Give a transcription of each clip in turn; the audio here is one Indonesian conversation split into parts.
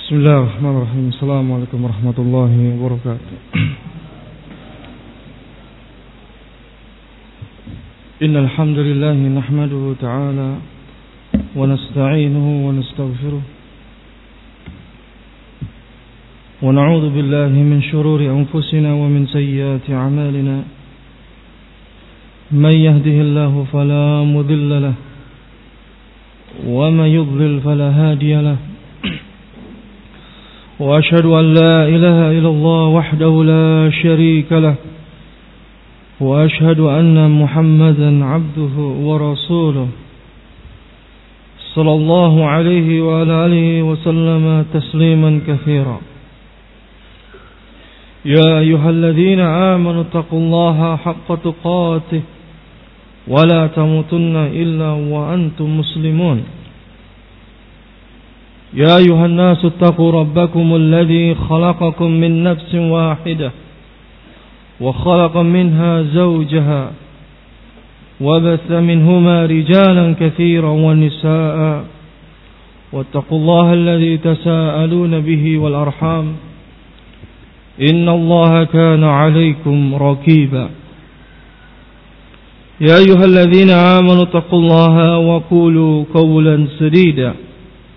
Bismillahirrahmanirrahim. Assalamualaikum warahmatullahi wabarakatuh. Innal hamdalillah nahmaduhu ta'ala wa nasta'inuhu wa nastaghfiruh wa na'udzu billahi min shururi anfusina wa min sayyiati a'malina. Man yahdihillahu fala mudilla lahu wa man yudlil fala hadiya lahu. وأشهد أن لا إله إلا الله وحده لا شريك له وأشهد أن محمدا عبده ورسوله صلى الله عليه وعلى آله وسلم تسليما كثيرا. يا أيها الذين آمنوا اتقوا الله حق تقاته ولا تموتن إلا وأنتم مسلمون. يا أيها الناس اتقوا ربكم الذي خلقكم من نفس واحدة وخلق منها زوجها وبث منهما رجالا كثيرا ونساء واتقوا الله الذي تساءلون به والأرحام إن الله كان عليكم رقيبا. يا أيها الذين آمنوا اتقوا الله وقولوا قولا سديدا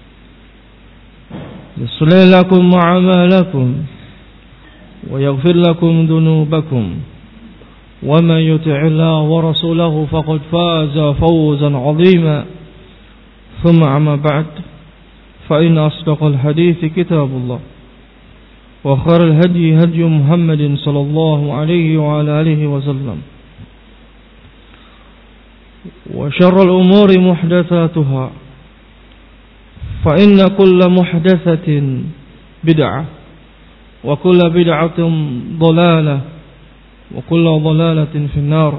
يصلح لكم أعمالكم ويغفر لكم ذنوبكم ومن يطع الله ورسوله فقد فاز فوزا عظيما. ثم أما بعد فإن أصدق الحديث كتاب الله وخير الهدي هدي محمد صلى الله عليه وعلى آله وسلم وشر الأمور محدثاتها فإن كل محدثة بدعة وكل بدعة ضلالة وكل ضلالة في النار.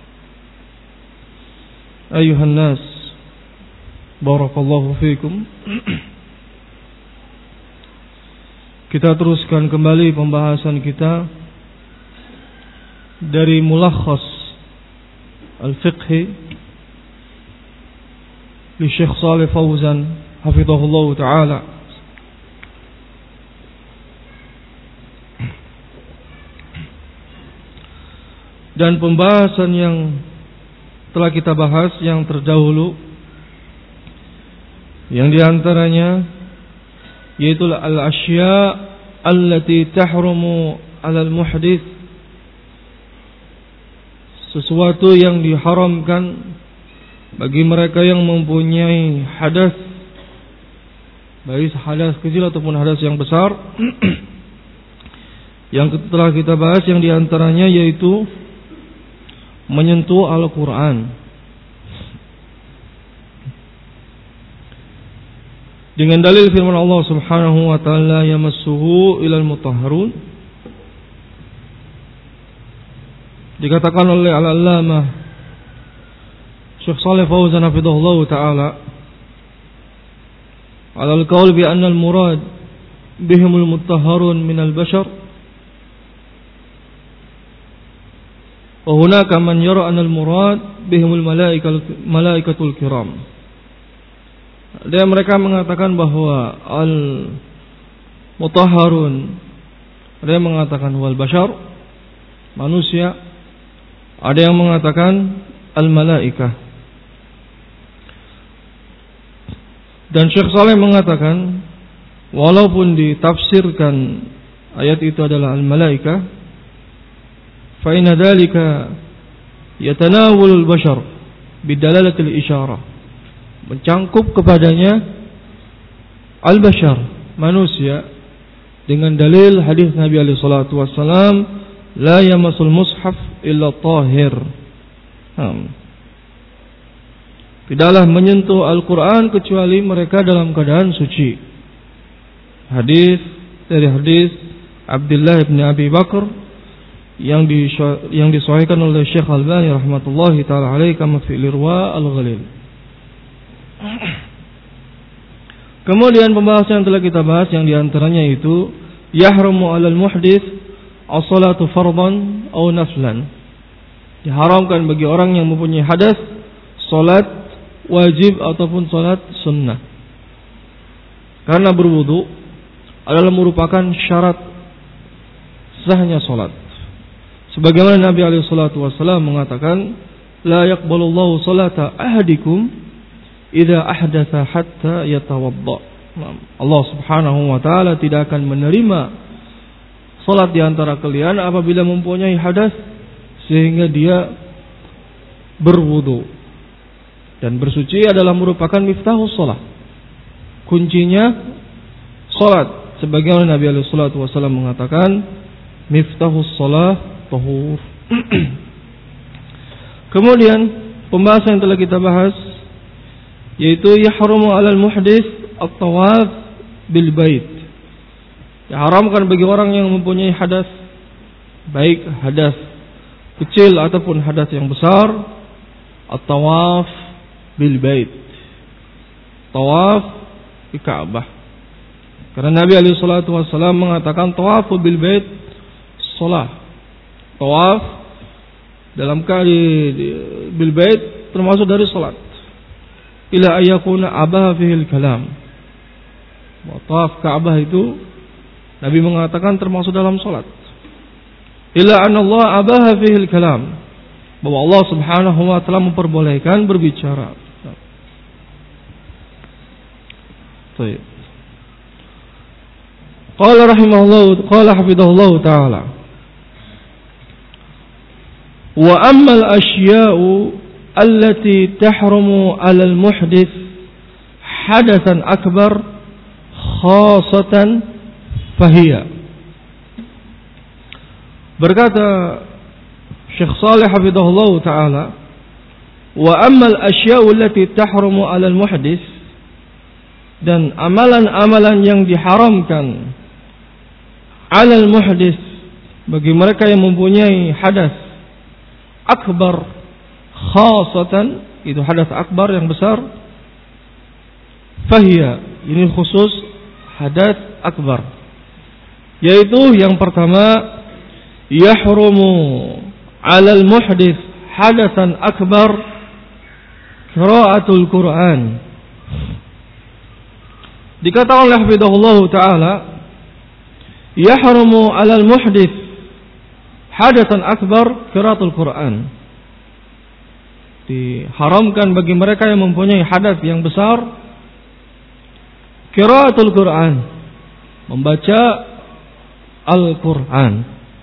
أيها الناس بارك الله فيكم. Kita teruskan kembali pembahasan kita dari Mulakhas Al-Fiqhi li Syekh Shalih Fauzan hafizahullah ta'ala. Dan pembahasan yang telah kita bahas yang terdahulu, yang diantaranya yaitu al-asya allati tahrumu 'alal muhdits, sesuatu yang diharamkan bagi mereka yang mempunyai hadas, baik hadas kecil ataupun hadas yang besar. Yang telah kita bahas yang diantaranya yaitu menyentuh Al-Quran dengan dalil firman Allah Subhanahu wa taala, yamassuhu ilal mutahharun. Dikatakan oleh Al-Allamah Syekh Shalih Fauzan hafizahullah taala على القول بأن المراد بهم المطهرون من البشر وهناك من يرى أن المراد بهم الملائكة الكرام. Dan mereka mengatakan bahwa al-mutahharun, ada yang mengatakan wal bashar, manusia, ada yang mengatakan al-malaikah. Dan Syekh Saleh mengatakan walaupun ditafsirkan ayat itu adalah al-malaikah, fa inna dzalika yatanawalul bashar bidalalatil isyarah, mencangkup kepadanya al-bashar, manusia, dengan dalil hadis Nabi alaihi salatu wassalam, la yamassul mushaf illa tahir. Tidaklah menyentuh Al-Quran kecuali mereka dalam keadaan suci. Hadis Abdullah bin Abi Bakar yang disahihkan oleh Syekh Albani rahmatullahi taala alaihi kama fi Irwa al-Ghalil. Kemudian pembahasan yang telah kita bahas yang diantaranya itu yahrumu 'alal muhdits as-salatu fardhan aw naflan. Diharamkan bagi orang yang mempunyai hadas salat wajib ataupun salat sunnah. Karena berwudu adalah merupakan syarat sahnya salat. Sebagaimana Nabi alaihi salatu wasallam mengatakan, la yaqbalullahu salata ahadikum idza ahdatsa hatta yatawadda. Allah Subhanahu wa taala tidak akan menerima salat di antara kalian apabila mempunyai hadas sehingga dia berwudu. Dan bersuci adalah merupakan miftahus salat. Kuncinya salat. Sebagaimana Nabi alaihi salatu wasallam mengatakan, miftahus salat tahur. Kemudian pembahasan yang telah kita bahas yaitu yahrumu 'alal muhdits at-tawaf bil bait. Diharamkan bagi orang yang mempunyai hadas, baik hadas kecil ataupun hadas yang besar, at-tawaf bil bait. Tawaf di Ka'bah. Karena Nabi alaihi salatu wasallam mengatakan tawafu bil bait shalah. Tawaf dalam kali bil bait termasuk dari salat. Ila ayakuna abaha fihil kalam. Tawaf Ka'bah itu Nabi mengatakan termasuk dalam salat. Ila anna Allah abaha fihil kalam. Bahwa Allah Subhanahu wa taala memperbolehkan berbicara. Baik. Qala rahimahullah, qala hafizahullah taala. Wa ammal asya'u allati tahrumu 'alal muhdits hadatsan akbar khasatan fahiya. Berkata Syekh Shalih hafizahullah taala, wa ammal asya'u allati tahrumu 'alal muhdits, dan amalan-amalan yang diharamkan 'alal muhdits bagi mereka yang mempunyai hadas akbar khasatan, itu hadas akbar yang besar, fahiya, ini khusus hadas akbar, yaitu yang pertama yahrumu 'alal muhdits hadasan akbar qiraatul Quran. Dikatakan oleh hafizahullah taala, yahrumu 'alal muhdits hadasan akbar qiraatul Quran. Diharamkan bagi mereka yang mempunyai hadas yang besar qiraatul Quran, membaca Al-Quran.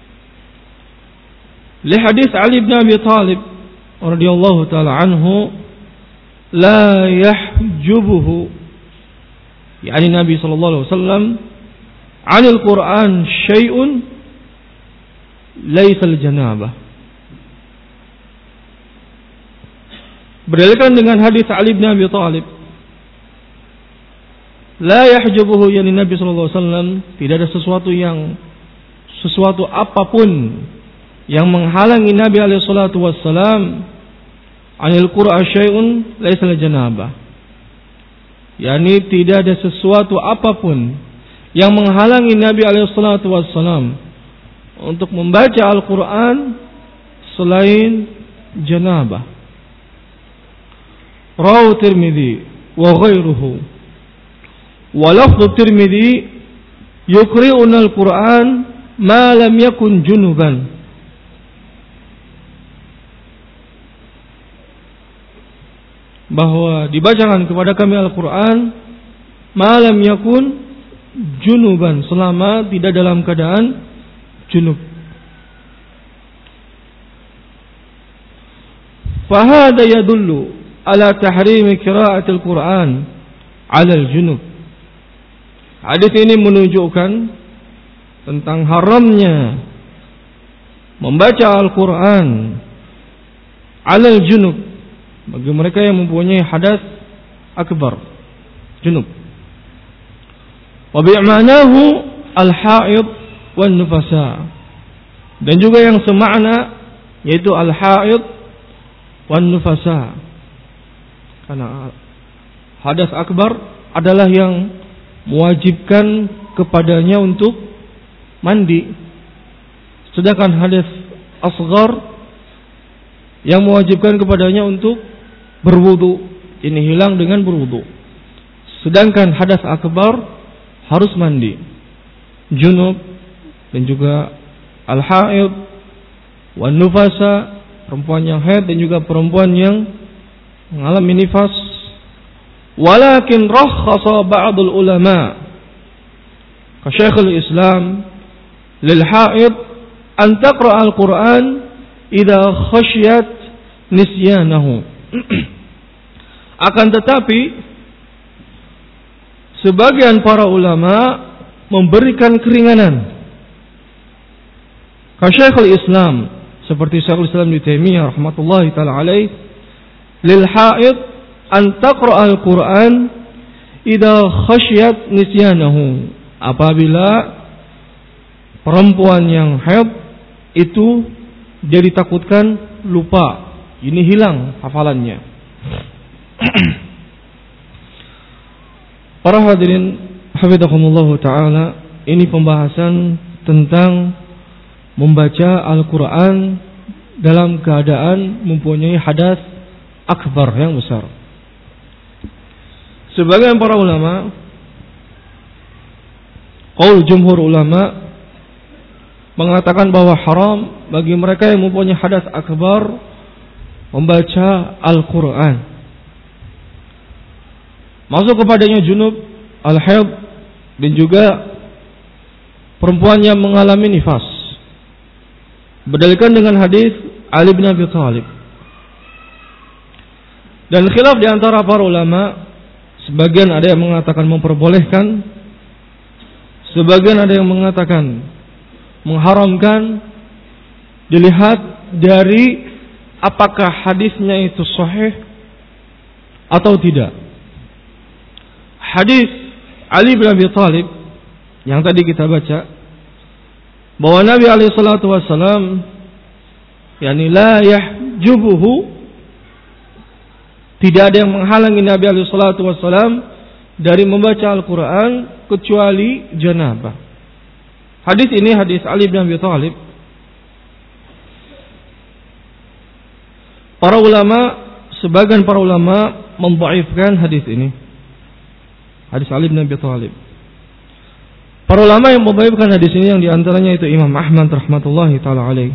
Li hadis Ali bin Abi Thalib radhiyallahu taala anhu, la yahjubuhu, yakni Nabi sallallahu alaihi wasallam, 'anil Quran syai'un laisal janabah. Berdasarkan dengan hadis Ali bin Abi Thalib, la yahjubuhu, yani Nabi sallallahu alaihi wasallam tidak ada sesuatu apapun yang menghalangi Nabi alaihi salatu wassalam anil Qur'an syai'un laisal janabah. Yani tidak ada sesuatu apapun yang menghalangi Nabi alaihi salatu wassalam untuk membaca Al-Quran selain janabah. Rawahu Tirmidzi wa ghairuhu. Wa lafdhu Tirmidzi yuqri'una al-Quran ma lam yakun junuban. Bahwa dibacakan kepada kami Al-Quran ma lam yakun junuban, selama tidak dalam keadaan junub. Fahada yadullu ala tahrimi qiraatil Quran 'ala al-junub. Hadis ini menunjukkan tentang haramnya membaca Al-Quran 'ala al-junub bagi mereka yang mempunyai hadas akbar, junub. Wa bi'manahu al-haid wan nufasa, dan juga yang semakna yaitu al-haid wan nufasa. Karena hadas akbar adalah yang mewajibkan kepadanya untuk mandi, sedangkan hadas asghar yang mewajibkan kepadanya untuk berwudu, ini hilang dengan berwudu. Sedangkan hadas akbar harus mandi. junub dan juga al-haid wan nufasa, perempuan yang haid dan juga perempuan yang mengalami nifas. Walakin rakhasa ba'dul ulama ka Syekhul Islam lil haid an taqra al-Qur'an idza khasyat nisyanahu. Akan tetapi sebagian para ulama memberikan keringanan ka Syekhul Islam seperti Syekhul Islam Ibnu Taimiyah rahmatullahi taala alaih lil haid an taqra al-Qur'an idza khasyat nisyanahu, apabila perempuan yang haid itu dia ditakutkan lupa, ini hilang hafalannya. Para hadirin hafizakumullah taala, ini pembahasan tentang membaca Al-Qur'an dalam keadaan mempunyai hadas akbar yang besar. Sebagian para ulama, qaul jumhur ulama, mengatakan bahwa haram bagi mereka yang mempunyai hadas akbar membaca Al-Qur'an. Masuk kepadanya junub, al-haid dan juga perempuan yang mengalami nifas. Berdalilkan dengan hadis Ali bin Abi Thalib. Dan khilaf di antara para ulama, sebagian ada yang mengatakan memperbolehkan, sebagian ada yang mengatakan mengharamkan, dilihat dari apakah hadisnya itu sahih atau tidak. Hadis Ali bin Abi Thalib yang tadi kita baca, bahwa Nabi alaihi salatu wasallam yakni la yahjubuhu, tidak ada yang menghalangi Nabi alaihi salatu wasallam dari membaca Al-Qur'an kecuali janabah. Hadis ini hadis Ali bin Abi Thalib. Para ulama, sebagian para ulama mendhaifkan hadis ini. Hadis Ali bin Abi Thalib. Para ulama yang mendhaifkan hadis ini yang diantaranya itu Imam Ahmad rahmatullahi taala alaih,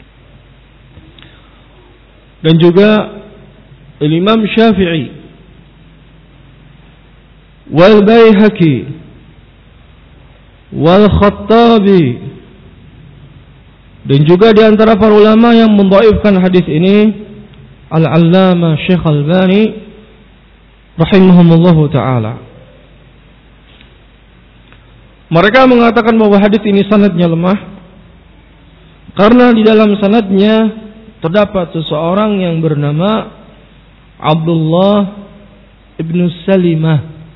dan juga Imam Syafi'i wal Baihaqi wal Khattabi, dan juga di antara para ulama yang mendhaifkan hadis ini Al-Allamah Syekh Al-Albani rahimahumullahu taala. Mereka mengatakan bahwa hadis ini sanadnya lemah karena di dalam sanadnya terdapat seseorang yang bernama Abdullah ibnu Salimah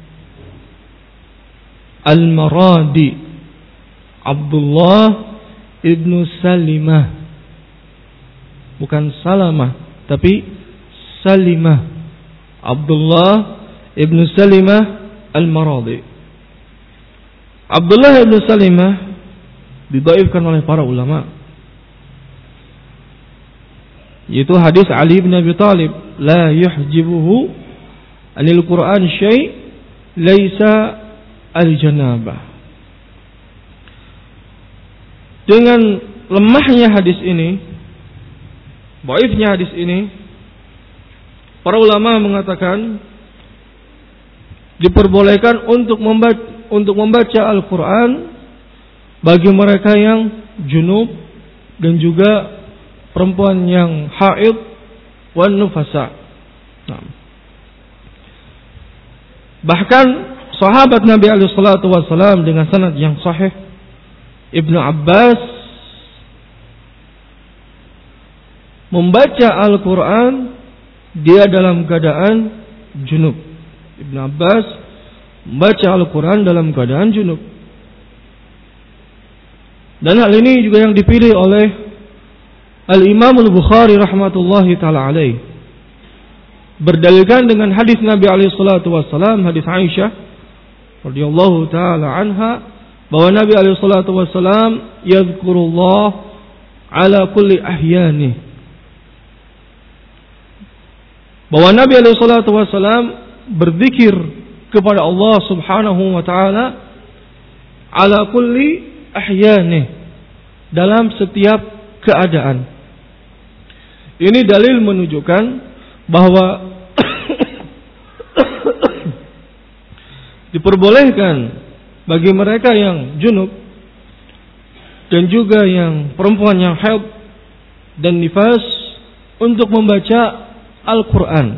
Al-Maradi. Abdullah ibnu Salimah, bukan Salamah tapi Salimah. Abdullah ibnu Salimah Al-Maradi. Abdullah ibn Salimah didhaifkan oleh para ulama, yaitu hadis Ali bin Abi Thalib, la yuhjibuhu anil Qur'an syai' laisa al-janabah. Dengan lemahnya hadis ini, dhaifnya hadis ini, para ulama mengatakan diperbolehkan untuk membaca Al-Quran bagi mereka yang junub dan juga perempuan yang haid wan nufasa. Bahkan sahabat Nabi alaihi salatu wasallam dengan sanad yang sahih, Ibnu Abbas membaca Al-Quran dia dalam keadaan junub. Ibnu Abbas membaca Al-Quran dalam keadaan junub. Dan hal ini juga yang dipilih oleh Al-Imam Al-Bukhari rahmatullahi ta'ala alaih, berdalilkan dengan hadis Nabi alaihi salatu wassalam, hadis Aisyah radhiyallahu ta'ala anha, bahwa Nabi alaihi salatu wassalam yadhkurullah ala kulli ahyani, bahwa Nabi alaihi salatu wassalam berzikir kepada Allah subhanahu wa ta'ala ala kulli ahyanih, dalam setiap keadaan. Ini dalil menunjukkan bahwa diperbolehkan bagi mereka yang junub dan juga yang perempuan yang haid dan nifas untuk membaca Al-Quran.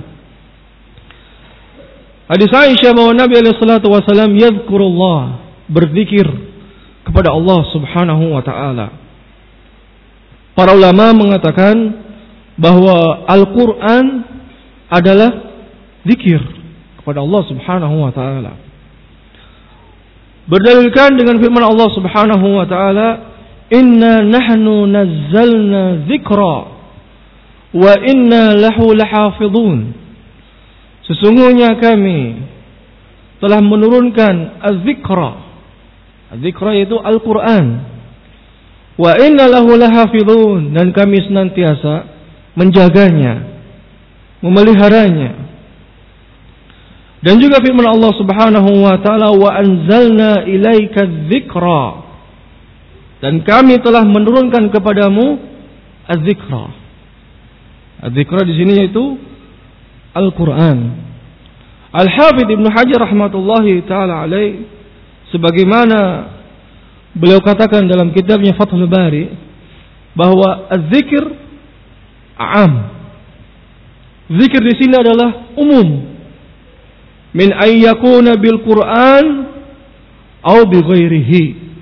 Hadis Aisyah bahwa Nabi SAW yadhkurullah, berzikir kepada Allah Subhanahu wa ta'ala. Para ulama mengatakan bahwa Al-Quran adalah zikir kepada Allah Subhanahu wa ta'ala. Berdalilkan dengan firman Allah Subhanahu wa ta'ala, inna nahnu nazzalna dzikra wa inna lahu lahafidhun. Sesungguhnya kami telah menurunkan az-dzikra. Az-dzikra yaitu Al-Quran. Wa inna lahu lahafidhun, dan kami senantiasa menjaganya, memeliharanya. Dan juga firman Allah Subhanahu wa ta'ala, wa anzalna ilaika dzikra, dan kami telah menurunkan kepadamu az-dzikra. Az-dzikra di sini yaitu Al-Quran. Al-Hafidz Ibnu Hajar rahmatullahi taala alaih, sebagaimana beliau katakan dalam kitabnya Fathul Bari, bahwa az-zikr am. Zikir di sini adalah umum. Min ayyakuna bil Quran atau bi ghairihi.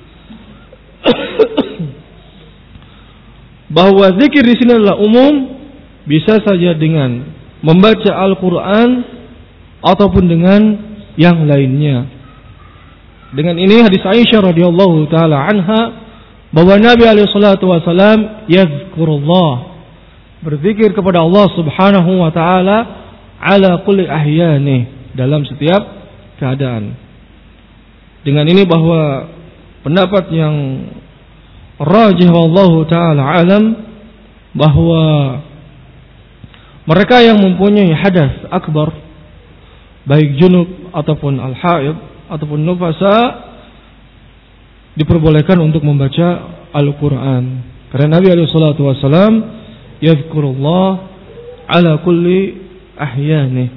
Bahwa zikir di sini adalah umum, bisa saja dengan membaca Al-Quran ataupun dengan yang lainnya. Dengan ini hadis Aisyah radhiyallahu taala anha bahwa Nabi alaihi salatu wasallam yazkurullah, berzikir kepada Allah Subhanahu wa taala ala kulli ahyani, dalam setiap keadaan. Dengan ini bahwa pendapat yang rajih wallahu taala alam, bahwa mereka yang mempunyai hadas akbar, baik junub ataupun al-haid ataupun nufasa, diperbolehkan untuk membaca Al-Quran. Karena Nabi alaihi salatu wasallam yadhkurullah ala kulli ahyani.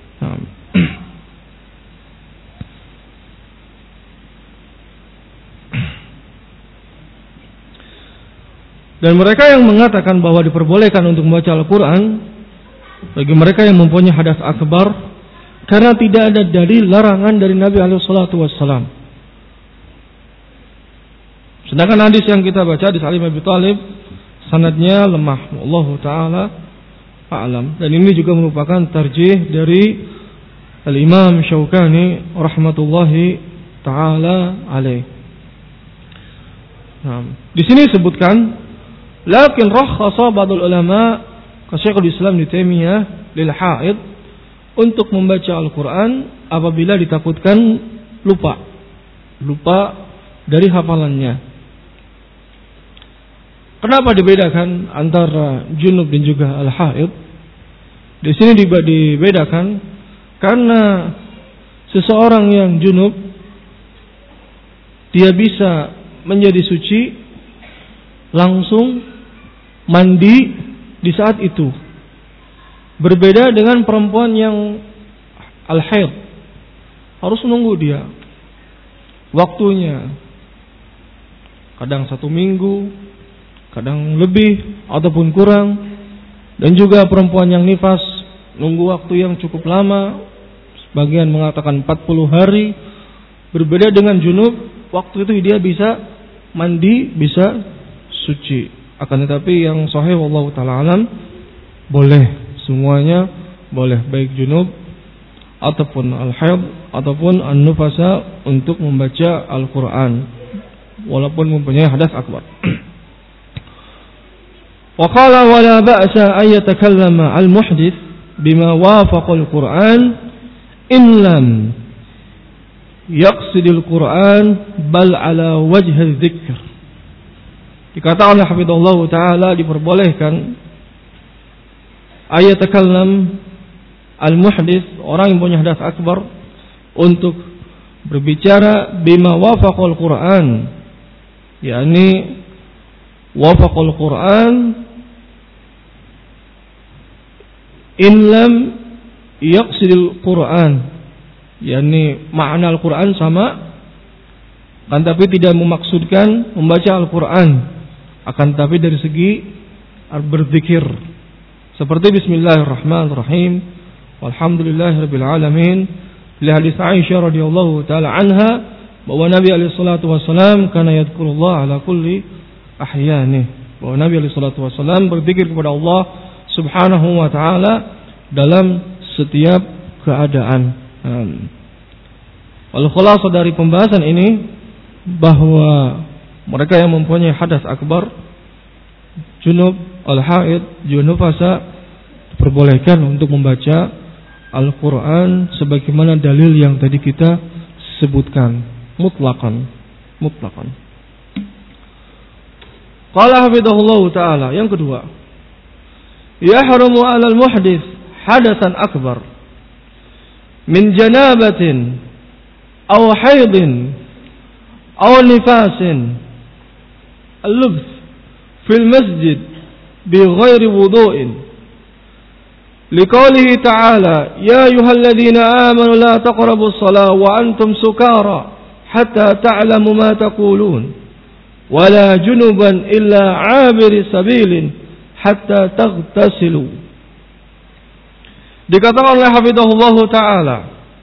Dan mereka yang mengatakan bahwa diperbolehkan untuk membaca Al-Quran bagi mereka yang mempunyai hadas akbar, karena tidak ada dalil larangan dari Nabi alaihi salatu wassalam. Sedangkan hadis yang kita baca di Ali bin Abi Thalib, sanadnya lemah, wallahu taala a'lam. Dan ini juga merupakan tarjih dari Al-Imam Syaukani rahmatullahi taala alaih. Di sini disebutkan, lakin rakhasa ba'dul ulama ka Syekhul Islam Ibnu Taimiyah lil haid, untuk membaca Al-Quran apabila ditakutkan lupa dari hafalannya. Kenapa dibedakan antara junub dan juga al-haid? Di sini dibedakan karena seseorang yang junub dia bisa menjadi suci langsung mandi di saat itu. Berbeda dengan perempuan yang al-haid, harus menunggu dia waktunya, kadang 1 minggu, kadang lebih ataupun kurang. Dan juga perempuan yang nifas nunggu waktu yang cukup lama, sebagian mengatakan 40 hari. Berbeda dengan junub, waktu itu dia bisa mandi, bisa suci. Akan tetapi yang sahih wallahu ta'ala alam, boleh, semuanya boleh, baik junub ataupun al-haid ataupun an-nufasa, untuk membaca Al-Quran walaupun mempunyai hadas akbar. Wa qala wa la ba'sa ay yatakallama al-muhdits bima wafaqa al-Quran in lam yaqsid al-Quran bal ala wajh al-dzikr. Dikatakan oleh hafizallahu taala, diperbolehkan ayatakallam al-muhdits, orang yang punya hadas akbar, untuk berbicara bima wafaqal Quran, yakni wafaqal Quran in lam yaqsidil Quran, yakni makna Al-Quran sama, akan tapi tidak memaksudkan membaca Al-Quran, akan tapi dari segi berzikir, seperti Bismillahirrahmanirrahim, walhamdulillahirabbil alamin. Di hadis Aisyah radhiyallahu taala anha bahwa Nabi alaihi salatu wasallam kana yadhkurullah ala kulli ahyanih, bahwa Nabi alaihi salatu wasallam berzikir kepada Allah Subhanahu wa taala dalam setiap keadaan. Wal khulasah dari pembahasan ini bahwa mereka yang mempunyai hadas akbar, junub, al-haid, junufasa, diperbolehkan untuk membaca Al-Quran sebagaimana dalil yang tadi kita sebutkan, mutlaqan. Qala hafidhahullahu ta'ala. Yang kedua, yahrumu 'alal muhdits hadatsan akbar min janabatin aw haidin aw nifasin al-lubs fil masjid bi ghairi wudu'in. لقوله تعالى يا أيها الذين آمنوا لا تقربوا الصلاة وأنتم سكارى حتى تعلموا ما تقولون ولا جنبا إلا عابر سبيل حتى تغتسلوا. Dikatakan oleh hafidhahullah ta'ala,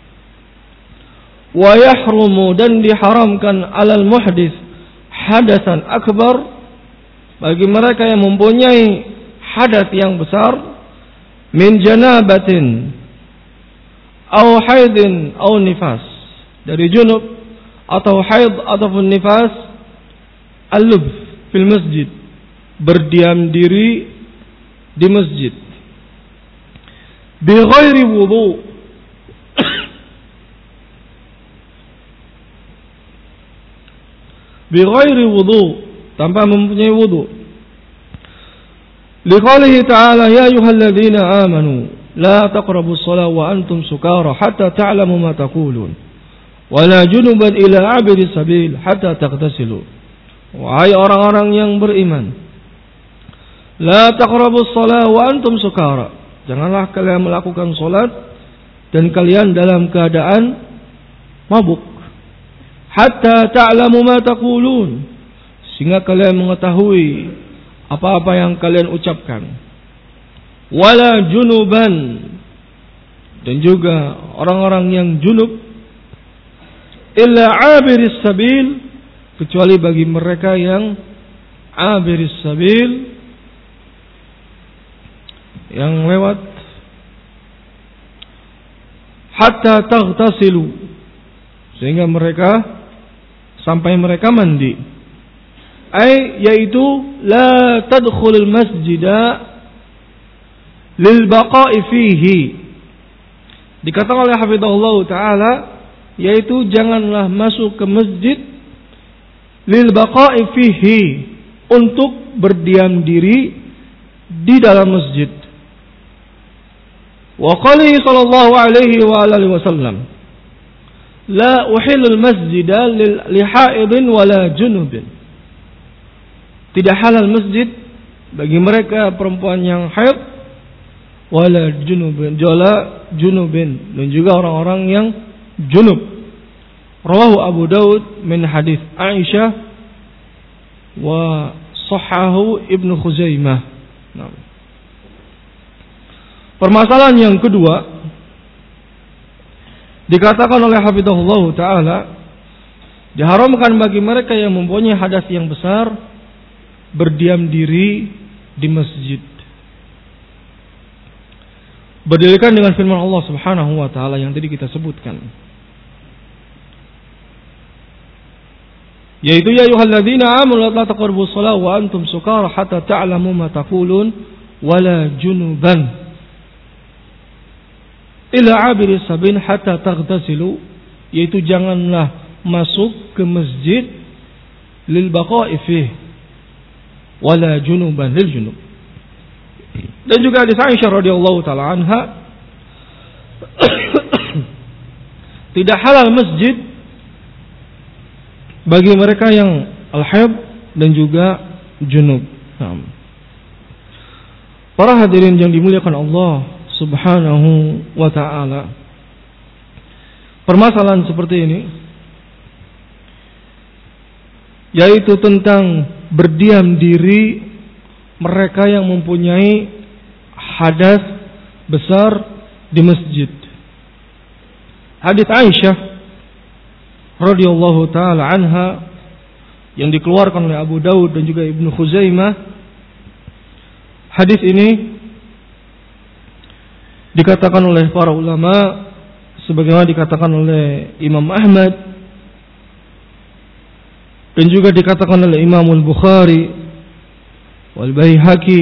wa yahrumu, dan diharamkan, alal muhdits hadasan akbar, bagi mereka yang mempunyai hadas yang besar, min janabatin aw haidin aw nifas, dari junub atau haid ataupun nifas, al-lubs fil masjid, berdiam diri di masjid, bi ghairi wudu, bi ghairi wudu, tanpa mempunyai wudu. Liqaulihi ta'ala ya ayyuhalladzina amanu la taqrabus shalah wa antum sukara hatta ta'lamu ma taqulun wa la junuban ila 'abiri sabil hatta taghtasilu. Wahai orang-orang yang beriman, la taqrabus shalah wa antum sukara, janganlah kalian melakukan salat dan kalian dalam keadaan mabuk, hatta ta'lamu ma taqulun, sehingga kalian mengetahui apa-apa yang kalian ucapkan, wala junuban, dan juga orang-orang yang junub, illa abiris sabil, kecuali bagi mereka yang abiris sabil, yang lewat, hatta taghtasilu, sehingga mereka sampai mereka mandi. Yaitu la tadkhulul masjida lil baqa'i fihi. Dikatakan oleh hafizahullah ta'ala, yaitu janganlah masuk ke masjid lil baqa'i fihi, untuk berdiam diri di dalam masjid. Wa qalihi sallallahu alaihi wa alihi wasallam, la uhillul masjida li haidin wala junubin, tidak halal masjid bagi mereka perempuan yang haid, wala junubin, dan juga orang-orang yang junub. Rawahu Abu Daud min hadis Aisyah wa sahhahu Ibnu Khuzaimah. Permasalahan yang kedua, dikatakan oleh hafizahullah ta'ala, diharamkan bagi mereka yang mempunyai hadas yang besar berdiam diri di masjid. Berdalilkan dengan firman Allah Subhanahu wa taala yang tadi kita sebutkan, yaitu ya ayyuhalladzina amanu la taqrabus shalah wa antum sukara hatta ta'lamu ma taqulun wala junuban ila 'abiri sabil hatta taghtasilu, yaitu janganlah masuk ke masjid lil baqa'i fihi wala junuban lil junub. Dan juga hadis Aisyah radhiyallahu taala anha, tidak halal masjid bagi mereka yang al-haid dan juga junub. Para hadirin yang dimuliakan Allah Subhanahu wa ta'ala, permasalahan seperti ini, yaitu tentang berdiam diri mereka yang mempunyai hadas besar di masjid. Hadits Aisyah radhiyallahu taala anha yang dikeluarkan oleh Abu Daud dan juga Ibnu Khuzaimah. Hadis ini dikatakan oleh para ulama sebagaimana dikatakan oleh Imam Ahmad dan juga dikatakan oleh Imam Al-Bukhari wal Baihaqi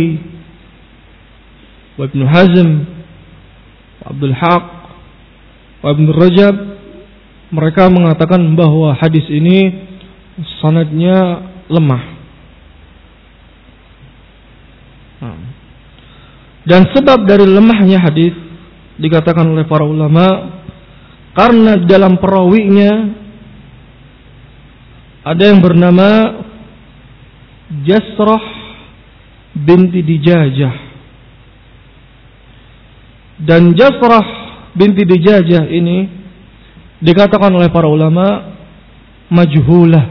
wa Ibnu Hazm wa Abdul Haq wa Ibnu Rajab. Mereka mengatakan bahwa hadis ini sanadnya lemah. Dan sebab dari lemahnya hadis dikatakan oleh para ulama karena dalam perawinya ada yang bernama Jasrah binti Dijajah. Dan Jasrah binti Dijajah ini dikatakan oleh para ulama majhulah.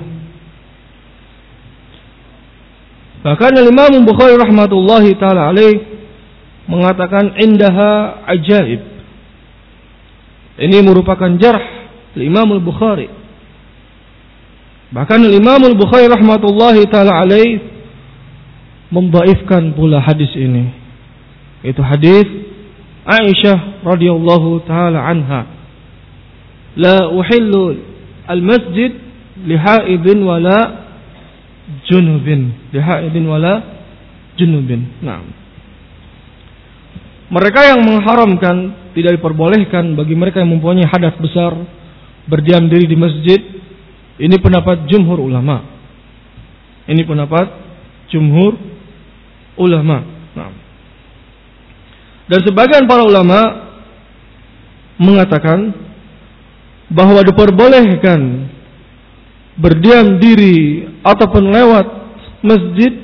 Bahkan Imam Bukhari rahmatullahi taala alaih mengatakan indaha ajaib. Ini merupakan jarh Imam Al-Bukhari. Bahkan Imam Al-Bukhari rahmatullahi taala alaih mendhaifkan pula hadis ini. Itu hadis Aisyah radhiyallahu taala anha. La uhillu al-masjid lihaidin wala junubin. Lihaidin wala junubin. Naam. Mereka yang mengharamkan, tidak diperbolehkan bagi mereka yang mempunyai hadas besar berdiam diri di masjid. Ini pendapat jumhur ulama. Ini pendapat jumhur ulama. Nah. Dan sebagian para ulama mengatakan bahwa diperbolehkan berdiam diri ataupun lewat masjid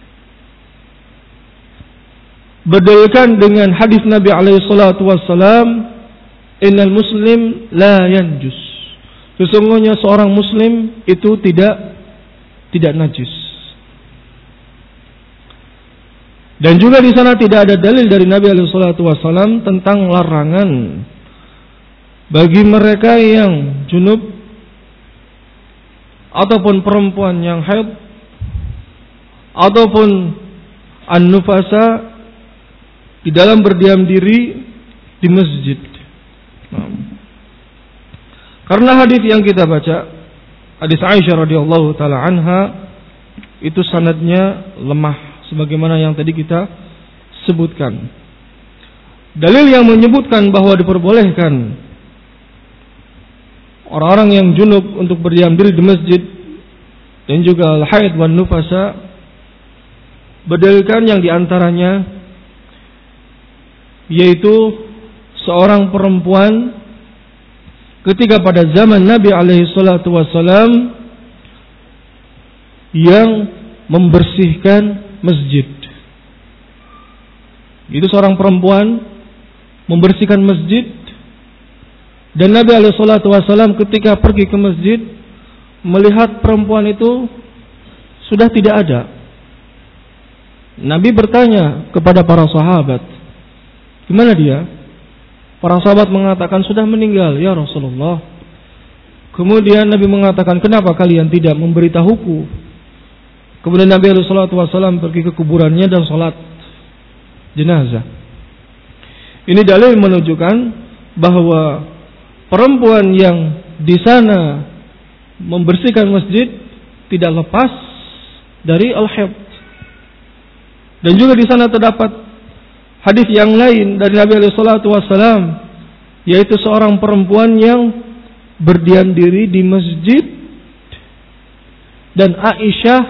berdalilkan dengan hadis Nabi alaihi salatu wassalam, innal muslim la yanjus. Sesungguhnya seorang muslim itu tidak najis. Dan juga di sana tidak ada dalil dari Nabi alaihi salatu wassalam tentang larangan bagi mereka yang junub ataupun perempuan yang haid ataupun an-nufasa di dalam berdiam diri di masjid. Karena hadis yang kita baca, hadis Aisyah radhiyallahu taala anha, itu sanadnya lemah sebagaimana yang tadi kita sebutkan. Dalil yang menyebutkan bahwa diperbolehkan orang-orang yang junub untuk berdiam diri di masjid dan juga al-haid wan nufasa berdalilkan yang diantaranya yaitu seorang perempuan ketika pada zaman Nabi alaihi salatu wassalam yang membersihkan masjid. Itu seorang perempuan membersihkan masjid dan Nabi alaihi salatu wassalam ketika pergi ke masjid melihat perempuan itu sudah tidak ada. Nabi bertanya kepada para sahabat, gimana dia? Para sahabat mengatakan sudah meninggal ya Rasulullah. Kemudian Nabi mengatakan, kenapa kalian tidak memberitahuku? Kemudian Nabi SAW pergi ke kuburannya dan sholat jenazah. Ini dalil menunjukkan bahwa perempuan yang di sana membersihkan masjid tidak lepas dari al-haid. Dan juga di sana terdapat hadis yang lain dari Nabi SAW, yaitu seorang perempuan yang berdiam diri di masjid dan Aisyah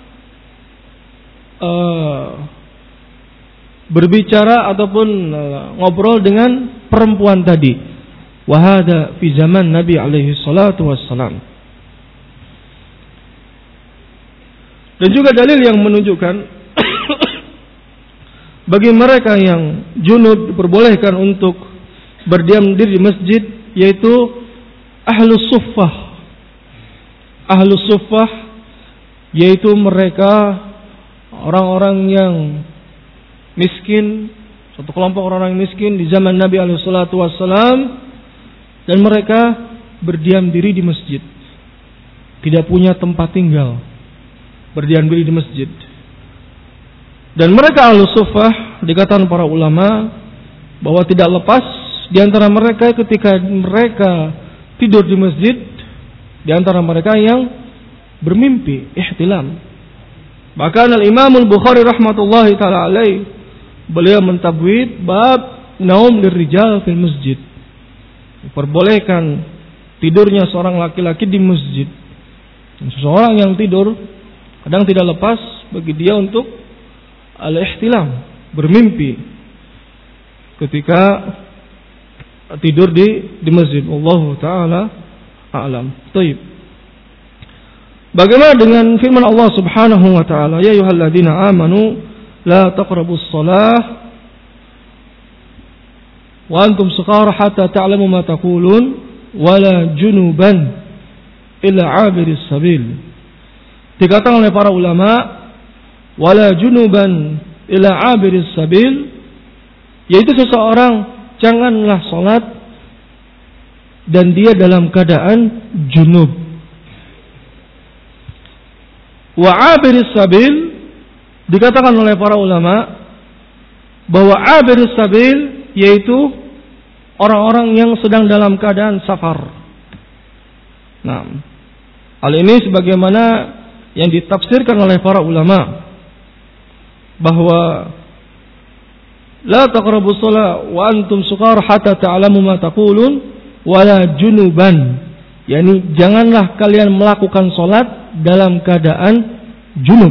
berbicara ataupun ngobrol dengan perempuan tadi. Wahada fi zaman Nabi alaihi salatu wassalam. Dan juga dalil yang menunjukkan bagi mereka yang junub diperbolehkan untuk berdiam diri di masjid, yaitu ahlus suffah. Ahlus suffah yaitu mereka orang-orang yang miskin, suatu kelompok orang-orang miskin di zaman Nabi SAW, dan mereka berdiam diri di masjid, tidak punya tempat tinggal, berdiam diri di masjid. Dan mereka ahlus suffah, dikatakan para ulama bahwa tidak lepas di antara mereka ketika mereka tidur di masjid, di antara mereka yang bermimpi ihtilam. Bahkan Al-Imam Al-Bukhari rahmatullahi taala alaih, beliau mentabwid bab naum lirrijal fil masjid, diperbolehkan tidurnya seorang laki-laki di masjid. Seseorang yang tidur kadang tidak lepas bagi dia untuk al-ihtilam, bermimpi ketika tidur di masjid. Wallahu taala a'lam. Baik. Bagaimana dengan firman Allah Subhanahu wa taala, ya ayyuhalladzina amanu la taqrabus shalah wa antum sukara hatta ta'lamu ma taqulun wala junuban illa 'abiris sabil. Dikatakan oleh para ulama wala junuban ila abiris sabil, yaitu seseorang janganlah salat dan dia dalam keadaan junub. Wa abiris sabil, dikatakan oleh para ulama bahwa abiris sabil yaitu orang-orang yang sedang dalam keadaan safar. Nah, hal ini sebagaimana yang ditafsirkan oleh para ulama bahwa la taqrabus shalah wa antum sukar hatta ta'lamu ma taqulun wala junuban, yakni janganlah kalian melakukan salat dalam keadaan junub.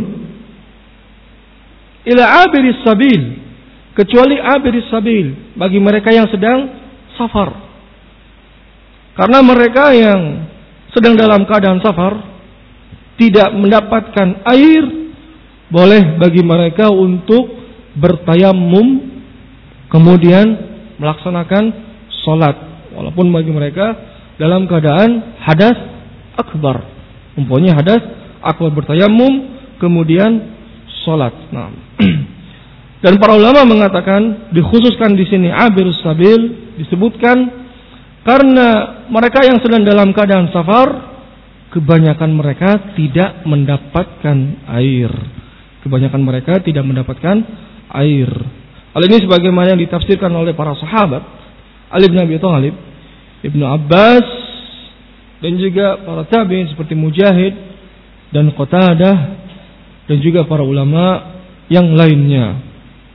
Ila abiris sabil, kecuali abiris sabil, bagi mereka yang sedang safar. Karena mereka yang sedang dalam keadaan safar tidak mendapatkan air, boleh bagi mereka untuk bertayammum kemudian melaksanakan sholat, walaupun bagi mereka dalam keadaan hadas akbar, mempunyai hadas akbar, bertayammum kemudian sholat. Nah, dan para ulama mengatakan dikhususkan di sini abirus sabil disebutkan karena mereka yang sedang dalam keadaan safar kebanyakan mereka tidak mendapatkan air. Kebanyakan mereka tidak mendapatkan air. Hal ini sebagaimana yang ditafsirkan oleh para sahabat, Ali bin Abi Thalib, Ibnu Abbas, dan juga para tabi'in seperti Mujahid dan Qatadah, dan juga para ulama yang lainnya.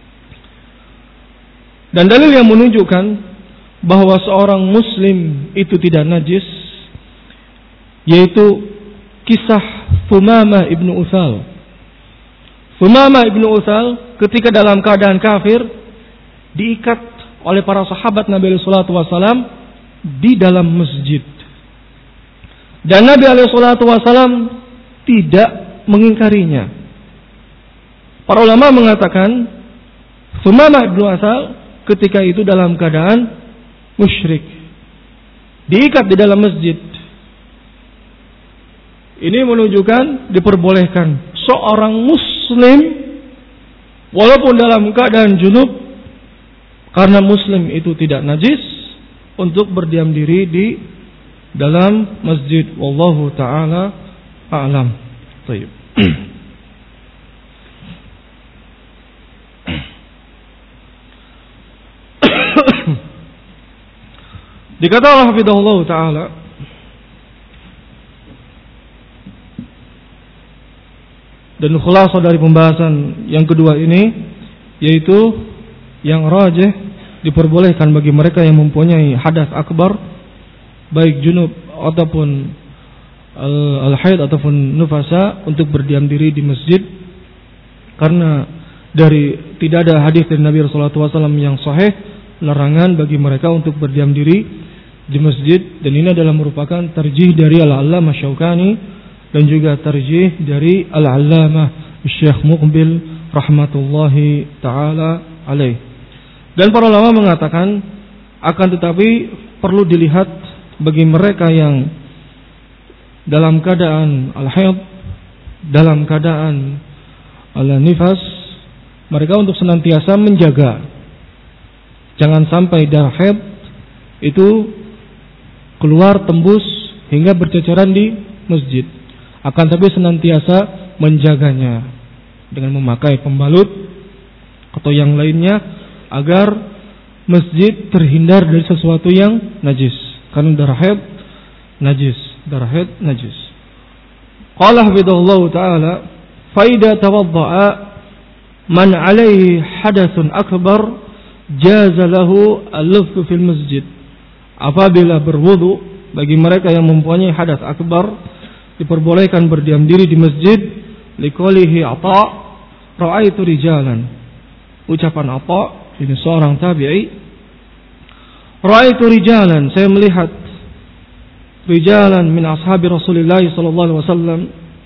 Dan dalil yang menunjukkan bahwa seorang muslim itu tidak najis, yaitu kisah Thumamah ibnu Utsal. Thumamah ibnu Utsal ketika dalam keadaan kafir diikat oleh para sahabat Nabi sallallahu alaihi wasallam di dalam masjid. Dan Nabi sallallahu alaihi wasallam tidak mengingkarinya. Para ulama mengatakan Thumamah ibnu Utsal ketika itu dalam keadaan musyrik, diikat di dalam masjid. Ini menunjukkan diperbolehkan seorang muslim walaupun dalam keadaan junub, karena muslim itu tidak najis, untuk berdiam diri di dalam masjid. Wallahu ta'ala a'lam. Baik. Dikata Allah hafidhahullah ta'ala, dan khulasah dari pembahasan yang kedua ini, yaitu yang rajih diperbolehkan bagi mereka yang mempunyai hadas akbar, baik junub ataupun al-haid ataupun nufasa, untuk berdiam diri di masjid, karena dari tidak ada hadis dari Nabi sallallahu alaihi wasallam yang sahih larangan bagi mereka untuk berdiam diri di masjid. Dan ini adalah merupakan tarjih dari Al-Allamah Syaukani dan juga tarjih dari Al-Allamah Syekh Muqbil rahmatullahi taala alaih. Dan para ulama mengatakan akan tetapi perlu dilihat bagi mereka yang dalam keadaan al-haid, dalam keadaan al-nifas, mereka untuk senantiasa menjaga jangan sampai darah haid itu keluar tembus hingga berceceran di masjid. Akan tapi senantiasa menjaganya dengan memakai pembalut atau yang lainnya agar masjid terhindar dari sesuatu yang najis. Karena darah haid najis, darah haid najis. Qala hafidhahullah ta'ala, fa idza tawadda'a man 'alaihi hadathun akbar jaza lahu al-lufzu fil masjid. Apabila berwudu bagi mereka yang mempunyai hadas akbar, diperbolehkan berdiam diri di masjid. Liqaulihi Atha, ra'aitu rijalan. Ucapan Atha, ini seorang tabi'i. Ra'aitu rijalan, saya melihat rijalan min ashabi Rasulullah sallallahu alaihi wasallam,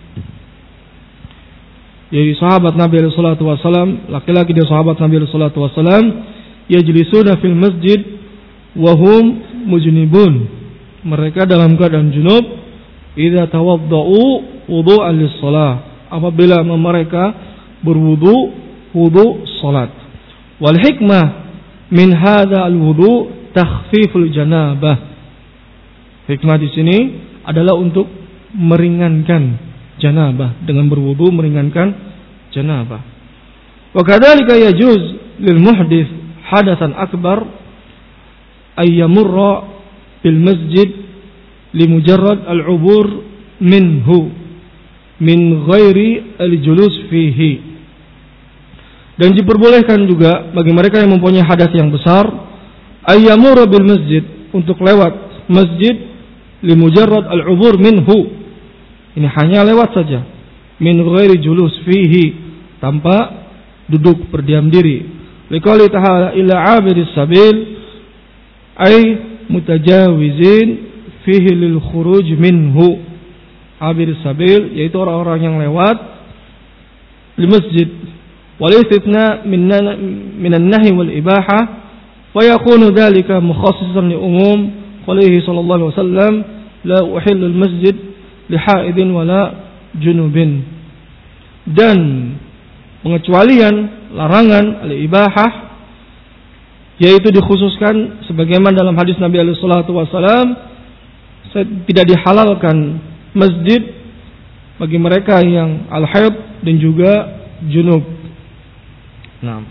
yaitu sahabat Nabi alaihi salatu wasallam, laki-laki dari sahabat Nabi alaihi salatu wasallam, yajlisuna fil masjid wa hum mujnibun. Mereka dalam keadaan junub. Idza tawaddau wudu'an lis-shalah, apabila mereka berwudu salat. Wal hikmah min hadza al-wudu takhfiful janabah. Hikmah di sini adalah untuk meringankan janabah, dengan berwudu meringankan janabah. Wa kadzalika yajuz lil muhdits hadatsan akbar ay yamurra bil masjid limujarrad al-ubur minhu min ghairi al-julus fihi. Dan diperbolehkan juga bagi mereka yang mempunyai hadas yang besar ayyamura bil masjid, untuk lewat masjid limujarrad al-ubur minhu, ini hanya lewat saja, min ghairi julus fihi, tanpa duduk berdiam diri. Liqauli ta'ala ila 'abiris sabil ay mutajawizin fihi lil khuruj minhu. Abir sabil yaitu orang-orang yang lewat di masjid. Wal istithna minan nahi wal ibaha wa yakunu dhalika mukhassisan li umum qalihi sallallahu alaihi wasallam la uhillu al masjid li haidin wala junubin. Dan pengecualian larangan al ibahah yaitu dikhususkan sebagaimana dalam hadis Nabi alaihi salatu wasallam, tidak dihalalkan masjid bagi mereka yang al-haid dan juga junub. Naam.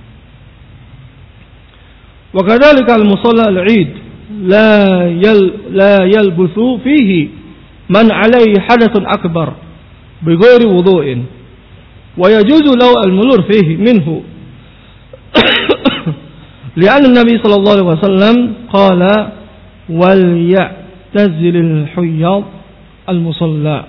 Wa kadzalika al-musalla al-'id la yalbuthu fihi man 'alaihi hadathun akbar bighairi wudu'in wa yajuzu lahu al-mulur fihi minhu. Li'anna an-nabi sallallahu alaihi wasallam qala wal tazilil huyyad al-musalla.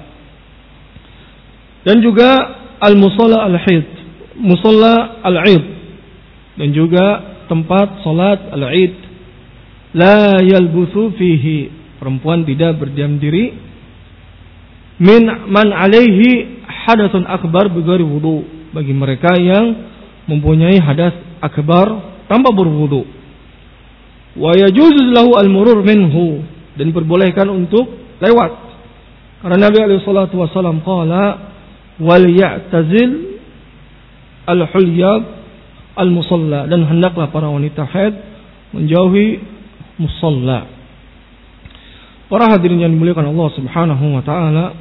Dan juga al-musalla al-haid, musalla al-'id, dan juga tempat salat al-'id la yalbuthu fihi, perempuan tidak berdiam diri, min man alaihi hadatsun akbar bighairi wudu, bagi mereka yang mempunyai hadas akbar tanpa berwudu. Wa yajuzu lahu al-murur minhu, dan diperbolehkan untuk lewat. Karena Nabi alaihi salatu wasallam qala wal ya'tazil al-hulyab al-musalla, dan hendaklah para wanita haid menjauhi musalla. Para hadirin yang dimuliakan Allah Subhanahu wa taala,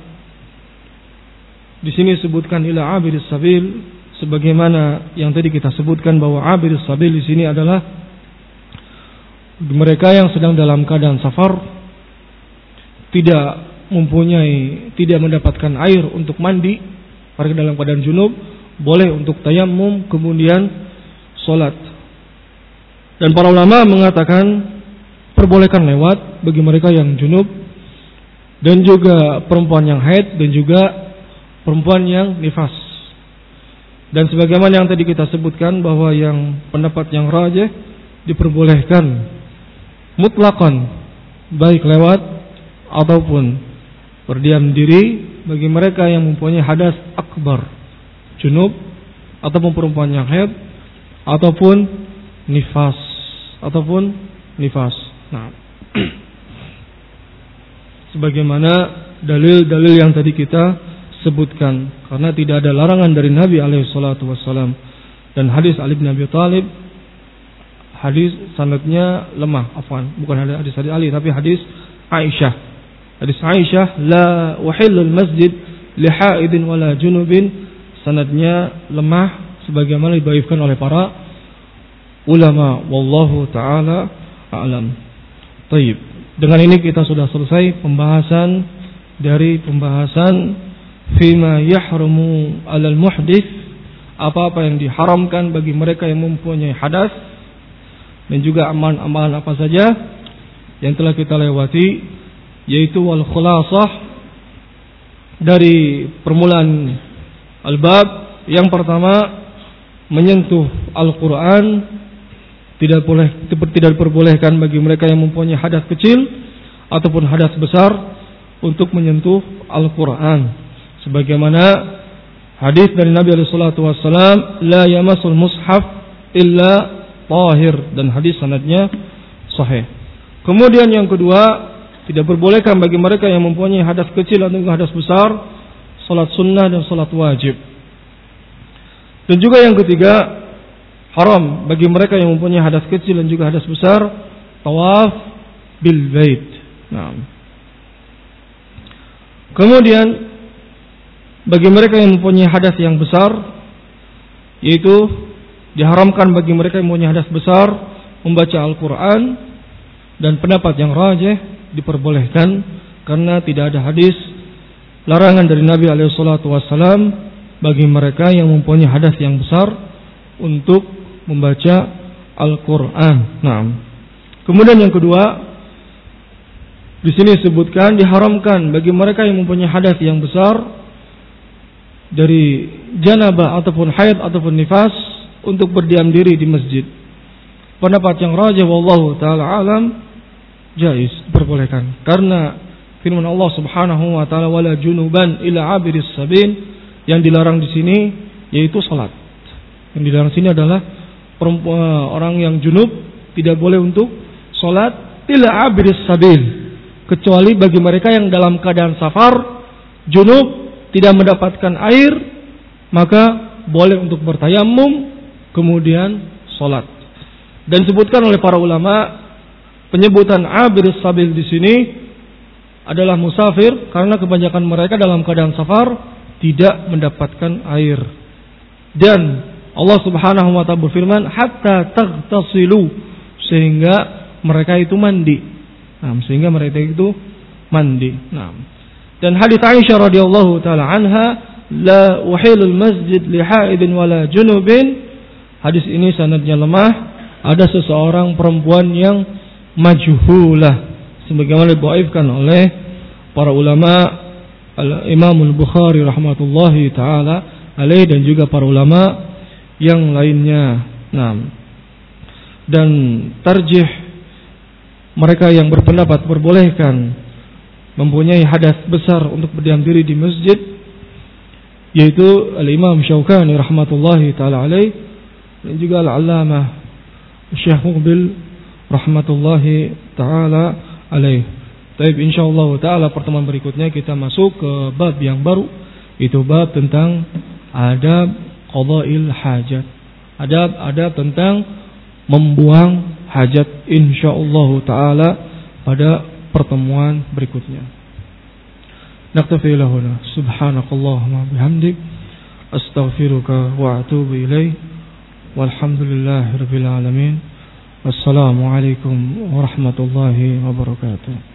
di sini disebutkan ila abiris sabil, sebagaimana yang tadi kita sebutkan bahwa abiris sabil di sini adalah mereka yang sedang dalam keadaan safar, tidak mendapatkan air untuk mandi, mereka dalam keadaan junub, boleh untuk tayammum kemudian sholat. Dan para ulama mengatakan perbolehkan lewat bagi mereka yang junub, dan juga perempuan yang haid, dan juga perempuan yang nifas. Dan sebagaimana yang tadi kita sebutkan bahwa yang pendapat yang rajih diperbolehkan mutlaqan, baik lewat ataupun berdiam diri bagi mereka yang mempunyai hadas akbar, junub ataupun perempuan yang haid ataupun nifas Nah, sebagaimana dalil-dalil yang tadi kita sebutkan, karena tidak ada larangan dari Nabi alaihi salatu wassalam. Dan hadis Ali bin Abi Thalib, hadis sanadnya lemah, bukan hadis Ali tapi hadis Aisyah. Hadis Aisyah, la uhillul masjid li haidin wala junubin, sanadnya lemah sebagaimana didhaifkan oleh para ulama. Wallahu taala a'lam. Baik, dengan ini kita sudah selesai pembahasan fima yahrumu 'alal muhdits, apa-apa yang diharamkan bagi mereka yang mempunyai hadas, dan juga amalan-amalan apa saja yang telah kita lewati, yaitu wal khulasah dari permulaan al-bab. Yang pertama, menyentuh Al-Quran tidak diperbolehkan bagi mereka yang mempunyai hadas kecil ataupun hadas besar untuk menyentuh Al-Quran, sebagaimana hadis dari Nabi sallallahu alaihi wasallam, la yamassul mushaf illa tahir, dan hadis sanadnya sahih. Kemudian yang kedua, tidak diperbolehkan bagi mereka yang mempunyai hadas kecil atau hadas besar salat sunnah dan salat wajib. Dan juga yang ketiga, haram bagi mereka yang mempunyai hadas kecil dan juga hadas besar tawaf bil bait. Nah, kemudian bagi mereka yang mempunyai hadas yang besar, yaitu diharamkan bagi mereka yang mempunyai hadas besar membaca Al-Quran, dan pendapat yang rajih diperbolehkan karena tidak ada hadis larangan dari Nabi alaihi salatu wassalam bagi mereka yang mempunyai hadas yang besar untuk membaca Al-Quran. Nah, kemudian yang kedua, di sini disebutkan diharamkan bagi mereka yang mempunyai hadas yang besar dari janabah ataupun haid ataupun nifas untuk berdiam diri di masjid. Pendapat yang rajih wallahu taala alam, jaiz, diperbolehkan, karena firman Allah Subhanahu wa taala, wala junuban ila abiris sabil, yang dilarang di sini yaitu salat. Yang dilarang sini adalah orang yang junub tidak boleh untuk salat ila abiris sabil, kecuali bagi mereka yang dalam keadaan safar, junub, tidak mendapatkan air, maka boleh untuk bertayamum kemudian salat. Dan disebutkan oleh para ulama, penyebutan abiris sabil di sini adalah musafir, karena kebanyakan mereka dalam keadaan safar tidak mendapatkan air. Dan Allah Subhanahu wa taala berfirman, hatta taghtasilu, sehingga mereka itu mandi. Nah, dan hadits Aisyah radhiyallahu taala anha, la uhilul masjid li haidin wala junubin, hadis ini sanadnya lemah. Ada seseorang perempuan yang majhulah, sebagaimana didhaifkan oleh para ulama, Imam Al-Bukhari rahmatullahi taala alaih, dan juga para ulama yang lainnya. Nah, dan tarjih mereka yang berpendapat berbolehkan mempunyai hadas besar untuk berdiam diri di masjid, yaitu Al-Imam Syaukani rahmatullahi taala alaih, dan juga Al-Allamah Syekh Muqbil rahmatullahi taala alaih. Baik, insyaallah taala pertemuan berikutnya kita masuk ke bab yang baru, itu bab tentang adab qada'il hajat. Adab tentang membuang hajat, insyaallah taala pada pertemuan berikutnya. Naktafi lahuna subhanakallahumma bihamdik astaghfiruka wa atubu ilaik, walhamdulillahirabbil alamin. Wassalamualaikum warahmatullahi wabarakatuh.